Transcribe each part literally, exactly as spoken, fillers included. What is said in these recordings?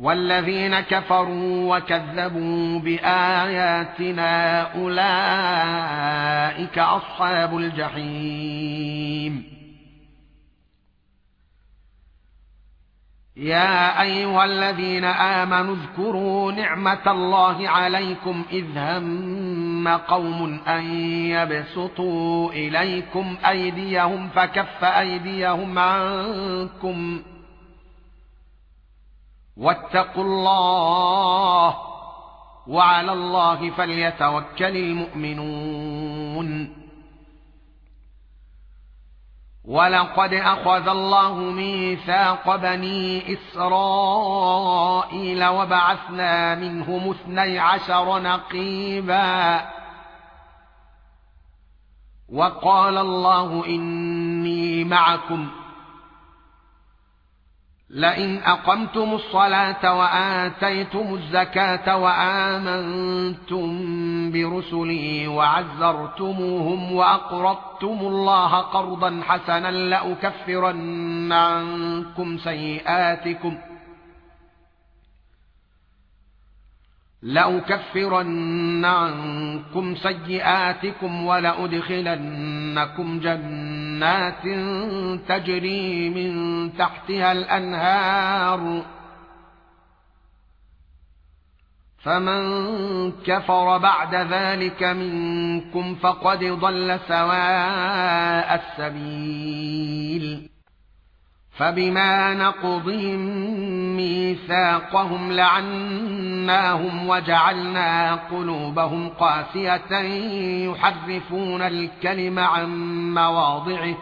والذين كفروا وكذبوا بآياتنا أولئك أصحاب الجحيم. يا أيها الذين آمنوا اذكروا نعمة الله عليكم إذ هم قوم أن يبسطوا إليكم أيديهم فكف أيديهم عنكم واتقوا الله وعلى الله فليتوكل المؤمنون. ولقد أخذ الله ميثاق بني إسرائيل وبعثنا منهم اثني عشر نقيبا وقال الله إني معكم لئن أقمتم الصلاة وآتيتم الزكاة وآمنتم برسلي وعزرتموهم وأقرضتم الله قرضا حسنا لأكفرن عنكم سيئاتكم لأكفرن عنكم سيئاتكم ولأدخلنكم جنات تجري من تحتها الأنهار فمن كفر بعد ذلك منكم فقد ضل سواء السبيل. فبما نقضهم ميثاقهم لعناهم وجعلنا قلوبهم قاسية يحرفون الكلم عن مواضعه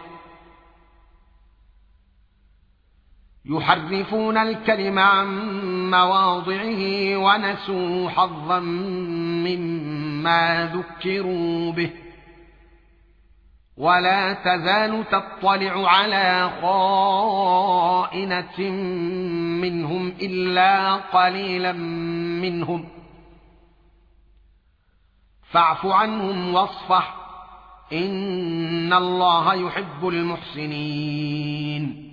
يحرفون الكلم عن مواضعه ونسوا حظا مما ذكروا به ولا تزال تطلع على خائنة منهم إلا قليلا منهم فاعف عنهم واصفح إن الله يحب المحسنين.